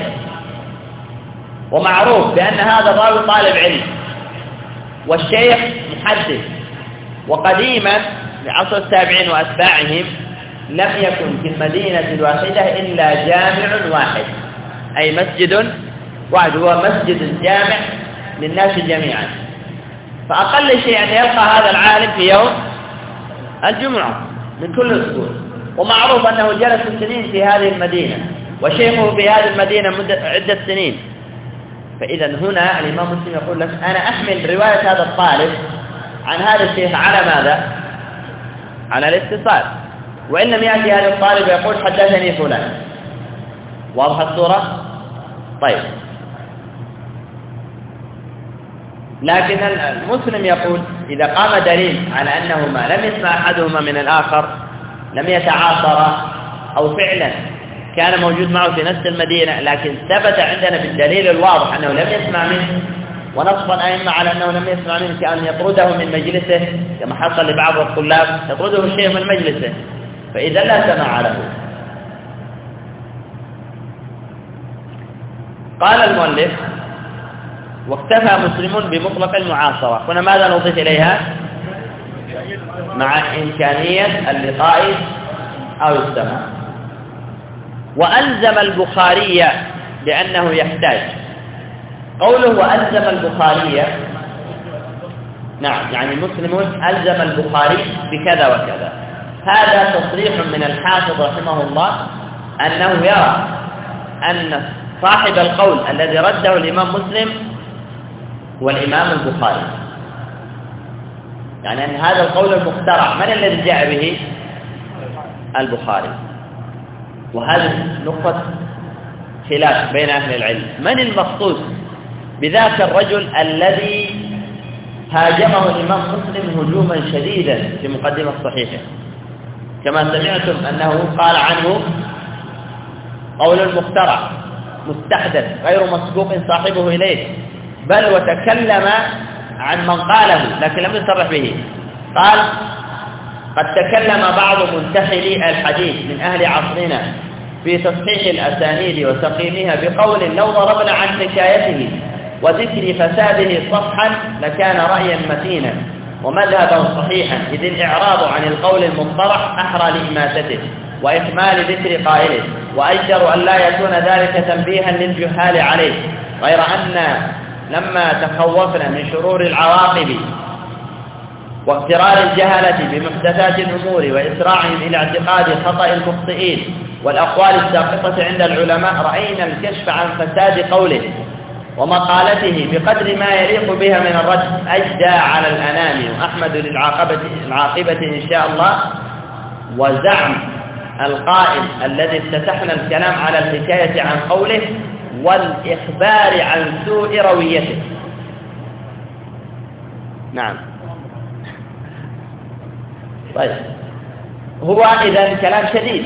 ومعروف بأن هذا الراوي طالب علم والشيخ محدث، وقديما في عصر التابعين وأتباعهم لم يكن في المدينة الواحدة إلا جامع واحد، أي مسجد واحد، هو مسجد جامع للناس جميعا، فأقل شيء أن يلقى هذا العالم في يوم الجمعة من كل أسبوع، ومعروف أنه جلس سنين في هذه المدينة وشيخه في هذه المدينة مدة عدة سنين. فإذا هنا الإمام مسلم يقول لك أنا أحمل رواية هذا الطالب عن هذا الشيخ على ماذا؟ على الاتصال، وإن لم يأتي هذا الطالب يقول حدثني فلان. واضح الصورة؟ طيب، لكن المسلم يقول إذا قام دليل على أنهما لم يسمع أحدهما من الآخر، لم يتعاصرا، أو فعلا كان موجود معه في نفس المدينة لكن ثبت عندنا بالدليل الواضح أنه لم يسمع منه، ونص الأئمة على أنه لم يسمع منه كأن يطرده من مجلسه كما حصل لبعض الطلاب، يطرده الشيخ من مجلسه، فإذا لا سمع له. قال المؤلف واكتفى مسلم بمطلق المعاصرة. هنا ماذا نضيف إليها؟ مع إمكانية اللقاء أو السماع. وألزم البخاري لأنه يحتاج. قوله وألزم البخاري، نعم، يعني مسلم ألزم البخاري بكذا وكذا. هذا تصريح من الحافظ رحمه الله أنه يرى أن صاحب القول الذي رده الإمام مسلم والإمام البخاري، يعني أن هذا القول المخترع من الذي جاء به؟ البخاري. وهذه نقطة خلاف بين أهل العلم، من المقصود بذاك الرجل الذي هاجمه الإمام مسلم هجوما شديدا في مقدمة صحيحه، كما سمعتم أنه قال عنه قول المخترع مستحدث غير مسبوق صاحبه إليه، بل وتكلم عن من قاله لكن لم يصرح به. قال قد تكلم بعض منتحلي الحديث من أهل عصرنا في تصحيح الأسانيد وتقييمها بقول لو ضربنا عن حكايته وذكر فساده صفحا لكان رأيا متينا ومذهبا صحيحا، إذ الإعراض عن القول المنطرح أحرى لإماتته وإكمال ذكر قائله، وأجدر أن لا يكون ذلك تنبيها للجهال عليه، غير أن لما تخوفنا من شرور العواقب واغترار الجهلة بمحدثات الأمور وإسراعهم إلى اعتقاد خطأ المخطئين والأقوال الساقطة عند العلماء، رأينا الكشف عن فساد قوله ومقالته بقدر ما يليق بها من الرد أجدى على الأنام، وأحمد للعاقبة العاقبة إن شاء الله. وزعم القائل الذي افتتحنا الكلام على الحكاية عن قوله والإخبار عن سوء رويته. نعم، طيب، هو إذا كلام شديد،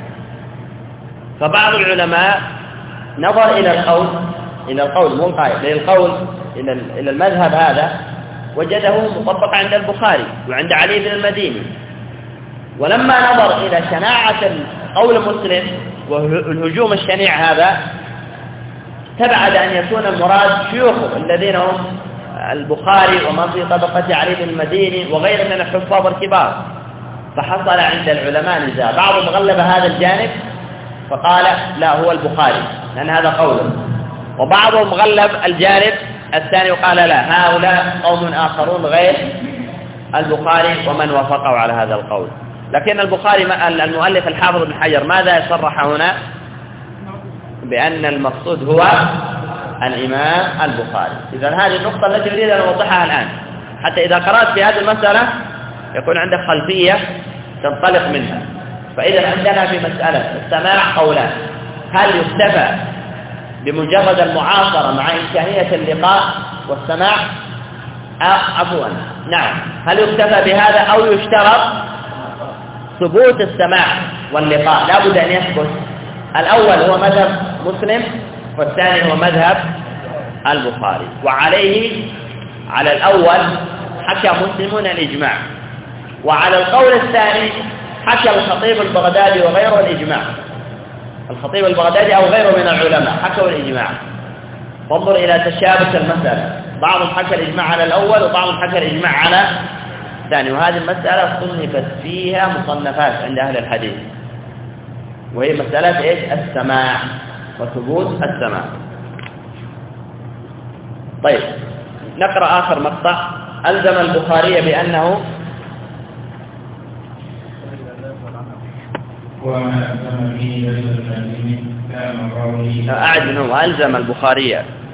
فبعض العلماء نظر إلى القول إلى القول مو قائل إلى القول إلى إلى المذهب هذا، وجده مطبق عند البخاري وعند علي بن المديني، ولما نظر إلى شناعة قول مسلم والهجوم الشنيع هذا استبعد أن يكون المراد شيوخه الذين هم البخاري ومن في طبقة علي بن المديني وغير من الحفاظ الكبار، فحصل عند العلماء نزاع، بعضهم غلب هذا الجانب فقال لا هو البخاري لأن هذا قوله، وبعضهم غلب الجانب الثاني وقال لا هؤلاء قوم آخرون غير البخاري ومن وافقوا على هذا القول. لكن البخاري المؤلف الحافظ بن حجر ماذا صرح هنا؟ بأن المقصود هو الإمام البخاري. إذا هذه النقطة التي أريد أن أوضحها الآن، حتى إذا قرأت في هذه المسألة يكون عندك خلفية تنطلق منها. فإذا عندنا في مسألة السماع قولان: هل يكتفى بمجرد المعاصرة مع إمكانية اللقاء والسماع؟ عفوا نعم، هل يكتفى بهذا أو يشترط ثبوت السماع واللقاء؟ لا بد أن يثبت. الأول هو مذهب مسلم والثاني هو مذهب البخاري، وعليه على الأول حكى مسلمون الإجماع، وعلى القول الثاني حكى الخطيب البغدادي وغيره الإجماع. الخطيب البغدادي أو غيره من العلماء حكوا الإجماع. فانظر إلى تشابك المسألة، بعضهم حكى الإجماع على الأول وبعضهم حكى الإجماع على الثاني. وهذه المسألة صنفت فيها مصنفات عند أهل الحديث، وهي مسألة إيش؟ السماع وثبوت السماع. طيب نقرأ آخر مقطع. ألزم البخاري بأنه وما ألزم به ليس الذي كان قوله أعد منه ألزم البخاري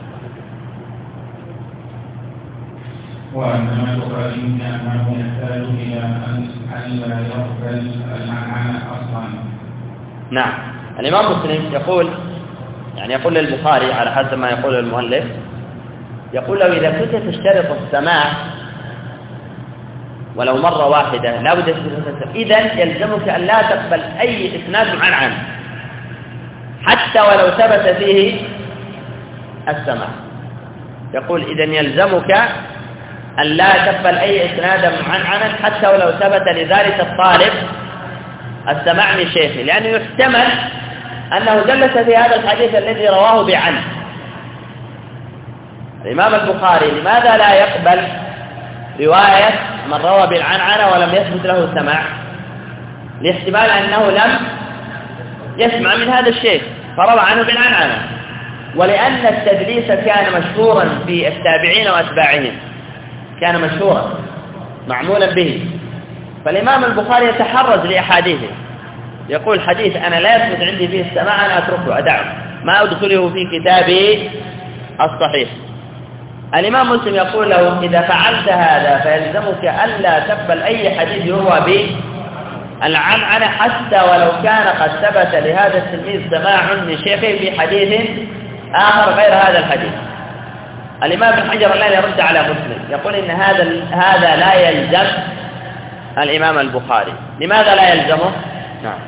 وأنما البخاري أنه يحتاج إلى أن لا يقبل المعنى أصلا. نعم، الإمام مسلم يقول يعني يقول للبخاري على حسب ما يقول المؤلف، يقول له إذا كنت تشترط السماع ولو مرة واحدة لا بد إذن يلزمك أن لا تقبل أي إسناد معنعن حتى ولو ثبت فيه السماع. يقول إذن يلزمك أن لا تقبل أي إسناد معنعنا حتى ولو ثبت لذلك الطالب السماع من شيخه، لأنه يحتمل أنه جلس في هذا الحديث الذي رواه بعن. الإمام البخاري لماذا لا يقبل رواية من روى بالعنعنة ولم يثبت له السماع؟ لاحتمال أنه لم يسمع من هذا الشيخ فروى عنه بالعنعنة، ولأن التدليس كان مشهورا في التابعين وأتباعهم، كان مشهورا معمولا به. فالإمام البخاري يتحرز لأحاديثه، يقول حديث أنا لا يثبت عندي فيه السماع أنا أتركه أدعه ما أدخله في كتابي الصحيح. الإمام مسلم يقول له إذا فعلت هذا فيلزمك ألا تقبل أي حديث يروى به العنعنة حتى ولو كان قد ثبت لهذا التلميذ سماع من شيخه في حديث آخر غير هذا الحديث. الإمام ابن حجر الآن يرد على مسلم يقول إن هذا هذا لا يلزم الإمام البخاري. لماذا لا يلزمه؟ نعم،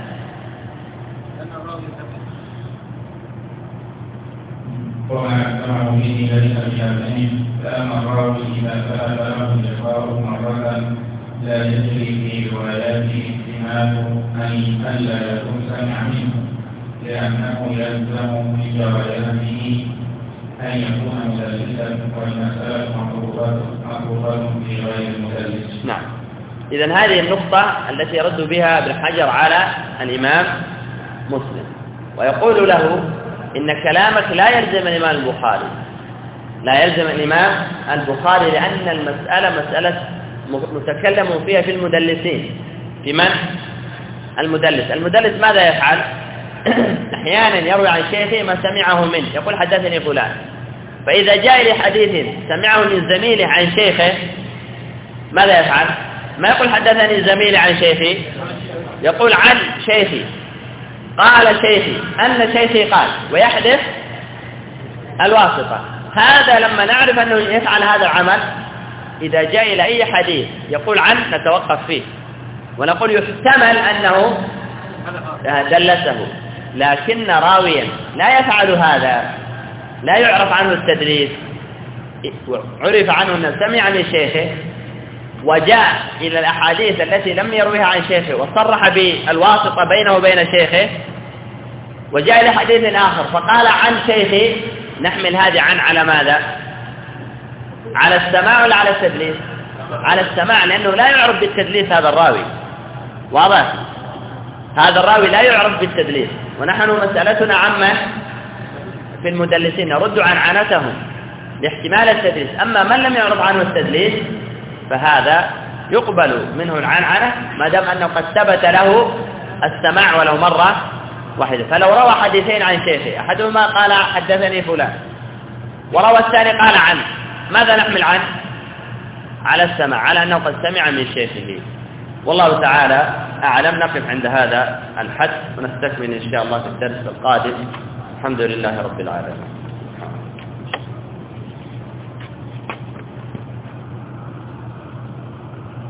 وما أكثره به ليس بشرطين، فأما الراوي إذا ثبت له اللقاء مرة لا يجري في رواياته احتمال أن ألا يكون سمع منه، لأنه يلزم في رواياته أن يكون مدلسا، والمسألة مطروحة في غير المدلس. نعم، إذن هذه النقطة التي يرد بها ابن حجر على الإمام مسلم، ويقول له إن كلامك لا يلزم الإمام البخاري، لا يلزم الإمام البخاري، لأن المسألة مسألة متكلم فيها في المدلسين. في من؟ المدلس. المدلس ماذا يفعل؟ أحيانا يروي عن شيخه ما سمعه منه، يقول حدثني فلان، فإذا جاء إلى حديث سمعه من زميله عن شيخه ماذا يفعل؟ ما يقول حدثني زميلي عن شيخي، يقول عن شيخي، قال شيخي، أن شيخي قال، ويحدث الواسطة. هذا لما نعرف أنه يفعل هذا العمل إذا جاء إلى أي حديث يقول عن نتوقف فيه ونقول يحتمل أنه دلسه، لكن راويا لا يفعل هذا، لا يعرف عنه التدريس، عرف عنه أنه سمع من شيخه وجاء إلى الأحاديث التي لم يرويها عن شيخه وصرح بالواسطة بينه وبين شيخه، وجاء إلى حديث آخر فقال عن شيخه، نحمل هذه عن على ماذا؟ على السماع ولا على التدليس؟ على السماع، لأنه لا يعرف بالتدليس هذا الراوي. واضح؟ هذا الراوي لا يعرف بالتدليس، ونحن مسألتنا عامة في المدلسين نرد عن عنتهم لاحتمال التدليس. أما من لم يعرض عنه التدليس فهذا يقبل منه العنعنة ما دام أنه قد ثبت له السماع ولو مرة واحدة. فلو روى حديثين عن شيخه، أحدهما قال حدثني فلان وروى الثاني قال عنه، ماذا نحمل عنه؟ على السماع، على أنه قد سمع من شيخه. والله تعالى أعلم. نقف عند هذا الحد ونستكمل إن شاء الله في الدرس القادم. الحمد لله رب العالمين.